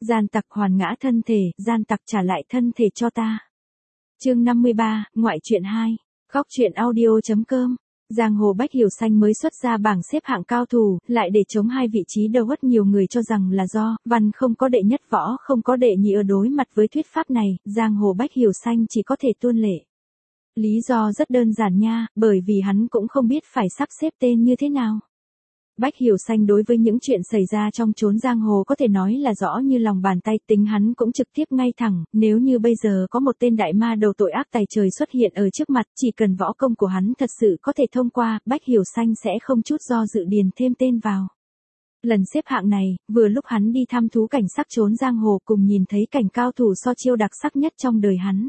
Gian tặc hoàn ngã thân thể, gian tặc trả lại thân thể cho ta. Chương 53, ngoại truyện 2. Góc truyện audio.com. Giang hồ Bách Hiểu Xanh mới xuất ra bảng xếp hạng cao thủ, lại để chống hai vị trí đầu uất, nhiều người cho rằng là do văn không có đệ nhất, võ không có đệ nhị. Ở đối mặt với thuyết pháp này, Giang hồ Bách Hiểu Xanh chỉ có thể tuân lệ. Lý do rất đơn giản nha, bởi vì hắn cũng không biết phải sắp xếp tên như thế nào. Bách Hiểu Xanh đối với những chuyện xảy ra trong chốn giang hồ có thể nói là rõ như lòng bàn tay, tính hắn cũng trực tiếp ngay thẳng, nếu như bây giờ có một tên đại ma đầu tội ác tày trời xuất hiện ở trước mặt, chỉ cần võ công của hắn thật sự có thể thông qua, Bách Hiểu Xanh sẽ không chút do dự điền thêm tên vào. Lần xếp hạng này, vừa lúc hắn đi thăm thú cảnh sắc chốn giang hồ cùng nhìn thấy cảnh cao thủ so chiêu đặc sắc nhất trong đời hắn.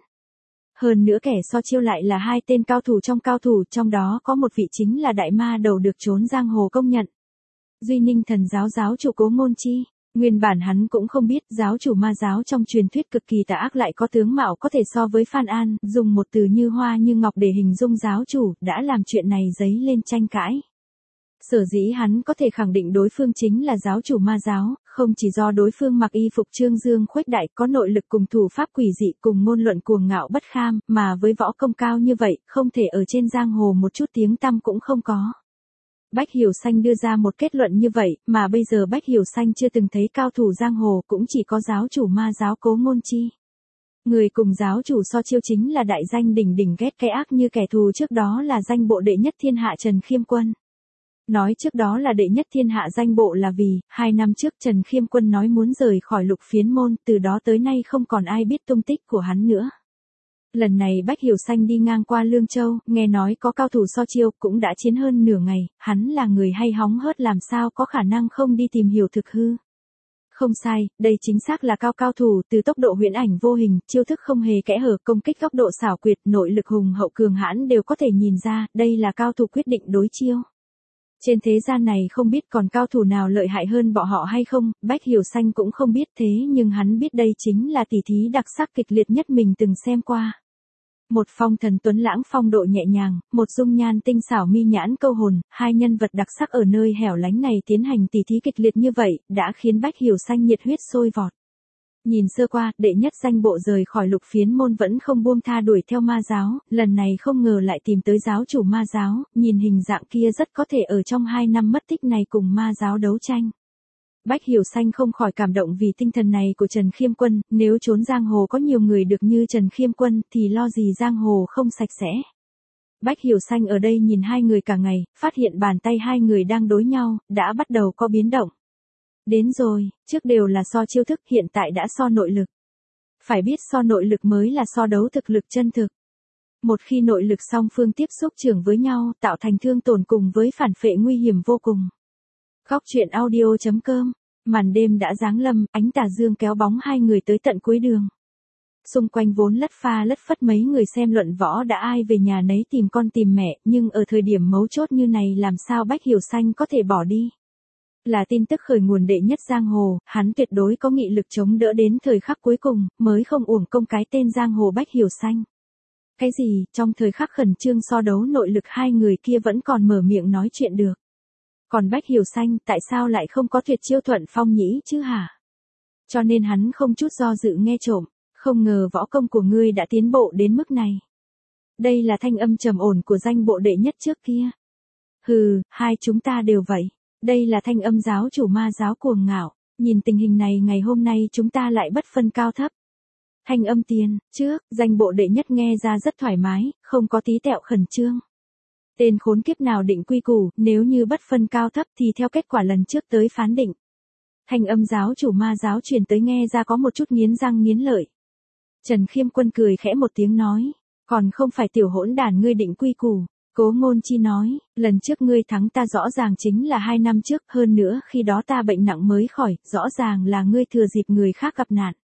Hơn nữa kẻ so chiêu lại là hai tên cao thủ, trong đó có một vị chính là đại ma đầu được chốn giang hồ công nhận. Duy Ninh Thần giáo giáo chủ Cố Ngôn Chi. Nguyên bản hắn cũng không biết giáo chủ ma giáo trong truyền thuyết cực kỳ tà ác lại có tướng mạo có thể so với Phan An, dùng một từ như hoa như ngọc để hình dung giáo chủ, đã làm chuyện này dấy lên tranh cãi. Sở dĩ hắn có thể khẳng định đối phương chính là giáo chủ ma giáo, không chỉ do đối phương mặc y phục trương dương khuếch đại, có nội lực cùng thủ pháp quỷ dị, cùng ngôn luận cuồng ngạo bất kham, mà với võ công cao như vậy, không thể ở trên giang hồ một chút tiếng tăm cũng không có. Bách Hiểu Xanh đưa ra một kết luận như vậy, mà bây giờ Bách Hiểu Xanh chưa từng thấy cao thủ giang hồ, cũng chỉ có giáo chủ ma giáo Cố Ngôn Chi. Người cùng giáo chủ so chiêu chính là đại danh đỉnh đỉnh ghét cái ác như kẻ thù trước đó là danh bộ đệ nhất thiên hạ Trần Khiêm Quân. Nói trước đó là đệ nhất thiên hạ danh bộ là vì, 2 năm trước Trần Khiêm Quân nói muốn rời khỏi Lục Phiến môn, từ đó tới nay không còn ai biết tung tích của hắn nữa. Lần này Bách Hiểu Xanh đi ngang qua Lương Châu, nghe nói có cao thủ so chiêu, cũng đã chiến hơn nửa ngày, hắn là người hay hóng hớt làm sao có khả năng không đi tìm hiểu thực hư. Không sai, đây chính xác là cao thủ, từ tốc độ huyễn ảnh vô hình, chiêu thức không hề kẽ hở, công kích góc độ xảo quyệt, nội lực hùng hậu cường hãn đều có thể nhìn ra, đây là cao thủ quyết định đối chiêu. Trên thế gian này không biết còn cao thủ nào lợi hại hơn bọn họ hay không, Bách Hiểu Xanh cũng không biết, thế nhưng hắn biết đây chính là tỷ thí đặc sắc kịch liệt nhất mình từng xem qua. Một phong thần tuấn lãng phong độ nhẹ nhàng, một dung nhan tinh xảo mi nhãn câu hồn, hai nhân vật đặc sắc ở nơi hẻo lánh này tiến hành tỷ thí kịch liệt như vậy, đã khiến Bách Hiểu Xanh nhiệt huyết sôi vọt. Nhìn sơ qua, đệ nhất danh bộ rời khỏi Lục Phiến môn vẫn không buông tha đuổi theo ma giáo, lần này không ngờ lại tìm tới giáo chủ ma giáo, nhìn hình dạng kia rất có thể ở trong 2 năm mất tích này cùng ma giáo đấu tranh. Bách Hiểu Xanh không khỏi cảm động vì tinh thần này của Trần Khiêm Quân, nếu chốn giang hồ có nhiều người được như Trần Khiêm Quân thì lo gì giang hồ không sạch sẽ. Bách Hiểu Xanh ở đây nhìn hai người cả ngày, phát hiện bàn tay hai người đang đối nhau, đã bắt đầu có biến động. Đến rồi, trước đều là so chiêu thức, hiện tại đã so nội lực. Phải biết so nội lực mới là so đấu thực lực chân thực. Một khi nội lực song phương tiếp xúc chưởng với nhau, tạo thành thương tổn cùng với phản phệ nguy hiểm vô cùng. Góc truyện audio.com. Màn đêm đã giáng lâm, ánh tà dương kéo bóng hai người tới tận cuối đường. Xung quanh vốn lất pha lất phất, mấy người xem luận võ đã ai về nhà nấy tìm con tìm mẹ, nhưng ở thời điểm mấu chốt như này làm sao Bách Hiểu Xanh có thể bỏ đi. Là tin tức khởi nguồn đệ nhất giang hồ, hắn tuyệt đối có nghị lực chống đỡ đến thời khắc cuối cùng, mới không uổng công cái tên giang hồ Bách Hiểu Xanh. Cái gì, trong thời khắc khẩn trương so đấu nội lực hai người kia vẫn còn mở miệng nói chuyện được. Còn Bách Hiểu Xanh, tại sao lại không có tuyệt chiêu thuận phong nhĩ chứ hả? Cho nên hắn không chút do dự nghe trộm, không ngờ võ công của ngươi đã tiến bộ đến mức này. Đây là thanh âm trầm ổn của danh bộ đệ nhất trước kia. Hừ, hai chúng ta đều vậy. Đây là thanh âm giáo chủ ma giáo cuồng ngạo, nhìn tình hình này ngày hôm nay chúng ta lại bất phân cao thấp. Thanh âm tiền, trước, danh bộ đệ nhất nghe ra rất thoải mái, không có tí tẹo khẩn trương. Tên khốn kiếp nào định quy củ, nếu như bất phân cao thấp thì theo kết quả lần trước tới phán định. Thanh âm giáo chủ ma giáo truyền tới nghe ra có một chút nghiến răng nghiến lợi. Trần Khiêm Quân cười khẽ một tiếng nói, còn không phải tiểu hỗn đản ngươi định quy củ. Cố Ngôn Chi nói, lần trước ngươi thắng ta rõ ràng chính là 2 năm trước, hơn nữa khi đó ta bệnh nặng mới khỏi, rõ ràng là ngươi thừa dịp người khác gặp nạn.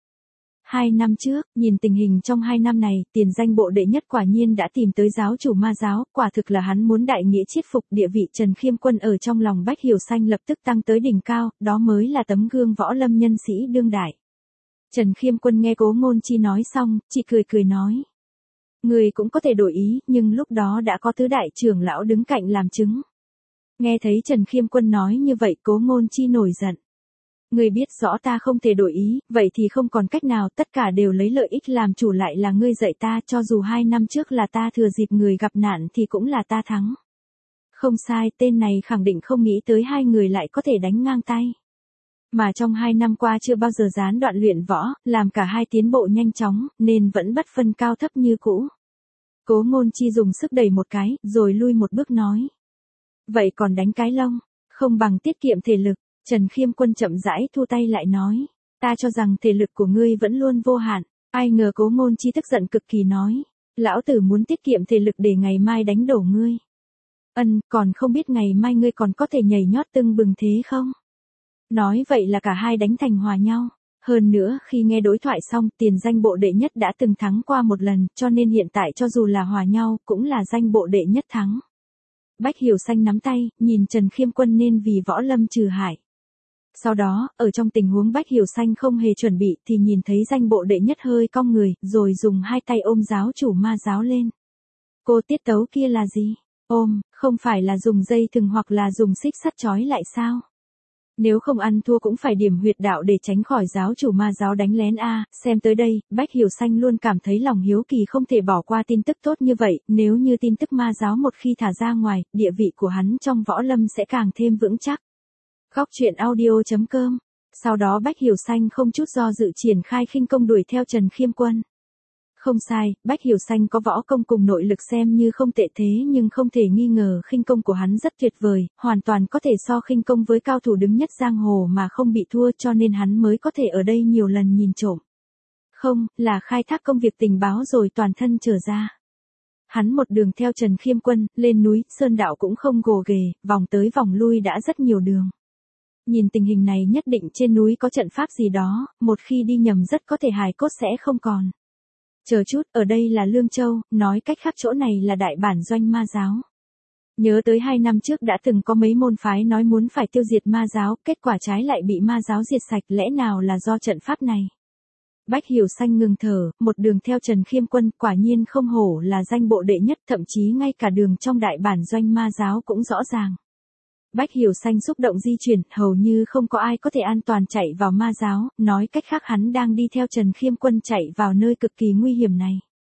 2 năm trước, nhìn tình hình trong 2 năm này, tiền danh bộ đệ nhất quả nhiên đã tìm tới giáo chủ ma giáo, quả thực là hắn muốn đại nghĩa chiết phục, địa vị Trần Khiêm Quân ở trong lòng Bách Hiểu Xanh lập tức tăng tới đỉnh cao, đó mới là tấm gương võ lâm nhân sĩ đương đại. Trần Khiêm Quân nghe Cố Ngôn Chi nói xong, chỉ cười nói. Người cũng có thể đổi ý, nhưng lúc đó đã có tứ đại trưởng lão đứng cạnh làm chứng. Nghe thấy Trần Khiêm Quân nói như vậy, Cố Ngôn Chi nổi giận. Ngươi biết rõ ta không thể đổi ý, vậy thì không còn cách nào, tất cả đều lấy lợi ích làm chủ, lại là ngươi dạy ta, cho dù 2 năm trước là ta thừa dịp người gặp nạn thì cũng là ta thắng. Không sai, tên này khẳng định không nghĩ tới hai người lại có thể đánh ngang tay. Mà trong 2 năm qua chưa bao giờ gián đoạn luyện võ, làm cả hai tiến bộ nhanh chóng, nên vẫn bất phân cao thấp như cũ. Cố Ngôn Chi dùng sức đẩy một cái, rồi lui một bước nói. Vậy còn đánh cái lông, không bằng tiết kiệm thể lực. Trần Khiêm Quân chậm rãi thu tay lại nói. Ta cho rằng thể lực của ngươi vẫn luôn vô hạn. Ai ngờ Cố Ngôn Chi tức giận cực kỳ nói. Lão tử muốn tiết kiệm thể lực để ngày mai đánh đổ ngươi. Còn không biết ngày mai ngươi còn có thể nhảy nhót tưng bừng thế không? Nói vậy là cả hai đánh thành hòa nhau. Hơn nữa khi nghe đối thoại xong, tiền danh bộ đệ nhất đã từng thắng qua một lần, cho nên hiện tại cho dù là hòa nhau, cũng là danh bộ đệ nhất thắng. Bách Hiểu Xanh nắm tay, nhìn Trần Khiêm Quân nên vì võ lâm trừ hại. Sau đó, ở trong tình huống Bách Hiểu Xanh không hề chuẩn bị thì nhìn thấy danh bộ đệ nhất hơi cong người, rồi dùng hai tay ôm giáo chủ ma giáo lên. Cô tiết tấu kia là gì? Ôm, không phải là dùng dây thừng hoặc là dùng xích sắt trói lại sao? Nếu không ăn thua cũng phải điểm huyệt đạo để tránh khỏi giáo chủ ma giáo đánh lén a. Xem tới đây, Bách Hiểu Xanh luôn cảm thấy lòng hiếu kỳ không thể bỏ qua tin tức tốt như vậy, nếu như tin tức ma giáo một khi thả ra ngoài, địa vị của hắn trong võ lâm sẽ càng thêm vững chắc. Góc truyện audio.com. Sau đó Bách Hiểu Xanh không chút do dự triển khai khinh công đuổi theo Trần Khiêm Quân. Không sai, Bách Hiểu Xanh có võ công cùng nội lực xem như không tệ, thế nhưng không thể nghi ngờ khinh công của hắn rất tuyệt vời, hoàn toàn có thể so khinh công với cao thủ đứng nhất giang hồ mà không bị thua, cho nên hắn mới có thể ở đây nhiều lần nhìn trộm. Không, là khai thác công việc tình báo rồi toàn thân trở ra. Hắn một đường theo Trần Khiêm Quân, lên núi, sơn đạo cũng không gồ ghề, vòng tới vòng lui đã rất nhiều đường. Nhìn tình hình này nhất định trên núi có trận pháp gì đó, một khi đi nhầm rất có thể hài cốt sẽ không còn. Chờ chút, ở đây là Lương Châu, nói cách khác chỗ này là đại bản doanh ma giáo. Nhớ tới 2 năm trước đã từng có mấy môn phái nói muốn phải tiêu diệt ma giáo, kết quả trái lại bị ma giáo diệt sạch, lẽ nào là do trận pháp này? Bách Hiểu Xanh ngừng thở, một đường theo Trần Khiêm Quân, quả nhiên không hổ là danh bộ đệ nhất, thậm chí ngay cả đường trong đại bản doanh ma giáo cũng rõ ràng. Bách Hiểu Xanh xúc động di chuyển, hầu như không có ai có thể an toàn chạy vào ma giáo, nói cách khác hắn đang đi theo Trần Khiêm Quân chạy vào nơi cực kỳ nguy hiểm này.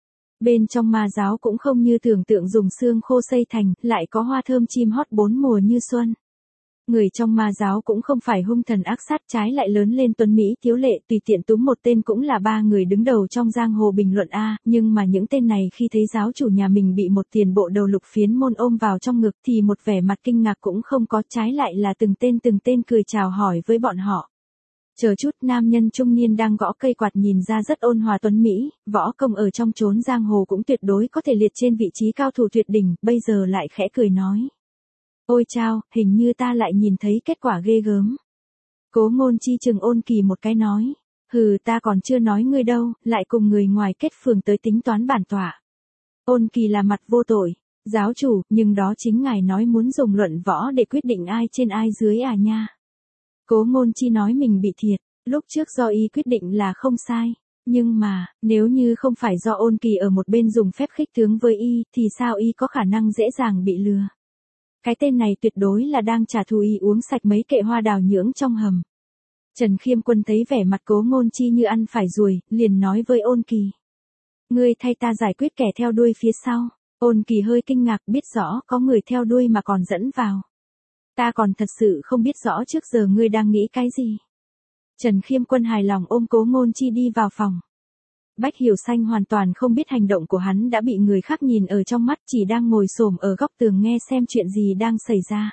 Bên trong ma giáo cũng không như tưởng tượng dùng xương khô xây thành, lại có hoa thơm chim hót 4 mùa như xuân. Người trong ma giáo cũng không phải hung thần ác sát, trái lại lớn lên tuấn mỹ tiếu lệ, tùy tiện túm một tên cũng là 3 người đứng đầu trong giang hồ bình luận a. Nhưng mà những tên này khi thấy giáo chủ nhà mình bị một tiền bộ đầu lục phiến môn ôm vào trong ngực thì một vẻ mặt kinh ngạc cũng không có, trái lại là từng tên cười chào hỏi với bọn họ. Chờ chút, nam nhân trung niên đang gõ cây quạt nhìn ra rất ôn hòa tuấn mỹ, võ công ở trong chốn giang hồ cũng tuyệt đối có thể liệt trên vị trí cao thủ tuyệt đỉnh, bây giờ lại khẽ cười nói. Ôi chao, hình như ta lại nhìn thấy kết quả ghê gớm. Cố Ngôn Chi chừng Ôn Kỳ một cái nói. Hừ, ta còn chưa nói ngươi đâu, lại cùng người ngoài kết phường tới tính toán bản tọa. Ôn Kỳ là mặt vô tội. Giáo chủ, nhưng đó chính ngài nói muốn dùng luận võ để quyết định ai trên ai dưới à nha. Cố Ngôn Chi nói mình bị thiệt, lúc trước do y quyết định là không sai. Nhưng mà, nếu như không phải do Ôn Kỳ ở một bên dùng phép khích tướng với y, thì sao y có khả năng dễ dàng bị lừa. Cái tên này tuyệt đối là đang trả thù y uống sạch mấy kệ hoa đào nhưỡng trong hầm. Trần Khiêm Quân thấy vẻ mặt Cố Ngôn Chi như ăn phải ruồi, liền nói với Ôn Kỳ. Ngươi thay ta giải quyết kẻ theo đuôi phía sau. Ôn Kỳ hơi kinh ngạc, biết rõ có người theo đuôi mà còn dẫn vào. Ta còn thật sự không biết rõ trước giờ ngươi đang nghĩ cái gì. Trần Khiêm Quân hài lòng ôm Cố Ngôn Chi đi vào phòng. Bách Hiểu Xanh hoàn toàn không biết hành động của hắn đã bị người khác nhìn ở trong mắt, chỉ đang ngồi xổm ở góc tường nghe xem chuyện gì đang xảy ra.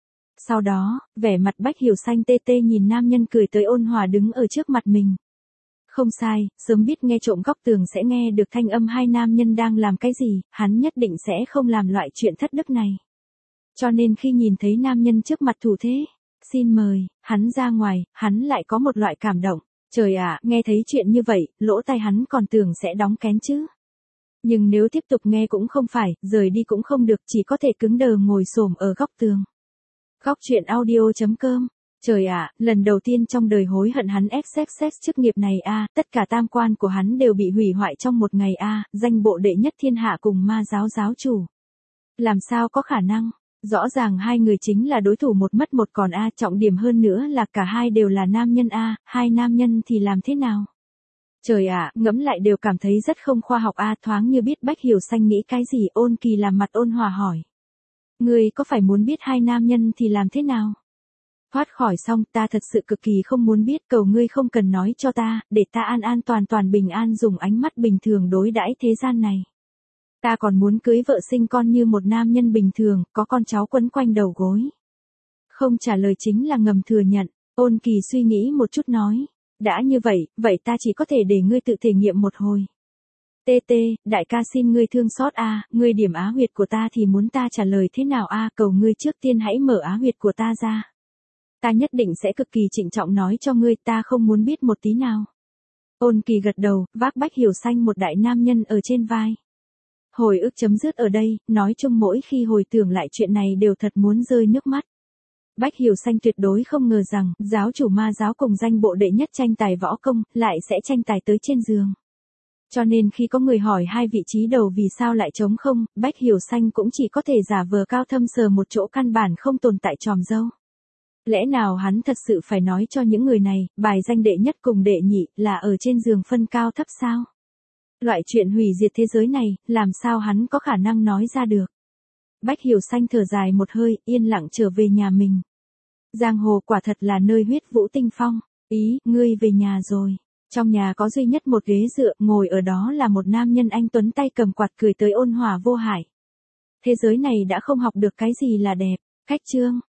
Sau đó, vẻ mặt Bách Hiểu Xanh tê tê nhìn nam nhân cười tới ôn hòa đứng ở trước mặt mình. Không sai, sớm biết nghe trộm góc tường sẽ nghe được thanh âm hai nam nhân đang làm cái gì, hắn nhất định sẽ không làm loại chuyện thất đức này. Cho nên khi nhìn thấy nam nhân trước mặt thủ thế, xin mời, hắn ra ngoài, hắn lại có một loại cảm động. Trời ạ, nghe thấy chuyện như vậy, lỗ tai hắn còn tưởng sẽ đóng kén chứ. Nhưng nếu tiếp tục nghe cũng không phải, rời đi cũng không được, chỉ có thể cứng đờ ngồi xổm ở góc tường. Góc truyện audio.com. Trời ạ, lần đầu tiên trong đời hối hận hắn XXX chức nghiệp này a, tất cả tam quan của hắn đều bị hủy hoại trong một ngày a, danh bộ đệ nhất thiên hạ cùng ma giáo giáo chủ. Làm sao có khả năng? Rõ ràng hai người chính là đối thủ một mất một còn a, trọng điểm hơn nữa là cả hai đều là nam nhân a, hai nam nhân thì làm thế nào? Trời ạ, ngẫm lại đều cảm thấy rất không khoa học a, thoáng như biết Bách Hiểu Xanh nghĩ cái gì, Ôn Kỳ làm mặt ôn hòa hỏi. Ngươi có phải muốn biết hai nam nhân thì làm thế nào? Thoát khỏi xong, ta thật sự cực kỳ không muốn biết, cầu ngươi không cần nói cho ta, để ta an an toàn toàn bình an dùng ánh mắt bình thường đối đãi thế gian này. Ta còn muốn cưới vợ sinh con như một nam nhân bình thường, có con cháu quấn quanh đầu gối. Không trả lời chính là ngầm thừa nhận, Ôn Kỳ suy nghĩ một chút nói. Đã như vậy, vậy ta chỉ có thể để ngươi tự thể nghiệm một hồi. TT, đại ca xin ngươi thương xót a, ngươi điểm á huyệt của ta thì muốn ta trả lời thế nào a, cầu ngươi trước tiên hãy mở á huyệt của ta ra. Ta nhất định sẽ cực kỳ trịnh trọng nói cho ngươi, ta không muốn biết một tí nào. Ôn Kỳ gật đầu, vác Bách Hiểu Xanh một đại nam nhân ở trên vai. Hồi ức chấm dứt ở đây, nói chung mỗi khi hồi tưởng lại chuyện này đều thật muốn rơi nước mắt. Bách Hiểu Xanh tuyệt đối không ngờ rằng, giáo chủ ma giáo cùng danh bộ đệ nhất tranh tài võ công, lại sẽ tranh tài tới trên giường. Cho nên khi có người hỏi hai vị trí đầu vì sao lại trống không, Bách Hiểu Xanh cũng chỉ có thể giả vờ cao thâm sờ một chỗ căn bản không tồn tại tròm dâu. Lẽ nào hắn thật sự phải nói cho những người này, bài danh đệ nhất cùng đệ nhị là ở trên giường phân cao thấp sao? Loại chuyện hủy diệt thế giới này, làm sao hắn có khả năng nói ra được? Bách Hiểu Xanh thở dài một hơi, yên lặng trở về nhà mình. Giang hồ quả thật là nơi huyết vũ tinh phong. Ý, ngươi về nhà rồi. Trong nhà có duy nhất một ghế dựa, ngồi ở đó là một nam nhân anh tuấn tay cầm quạt cười tới ôn hòa vô hại. Thế giới này đã không học được cái gì là đẹp. Khách chương.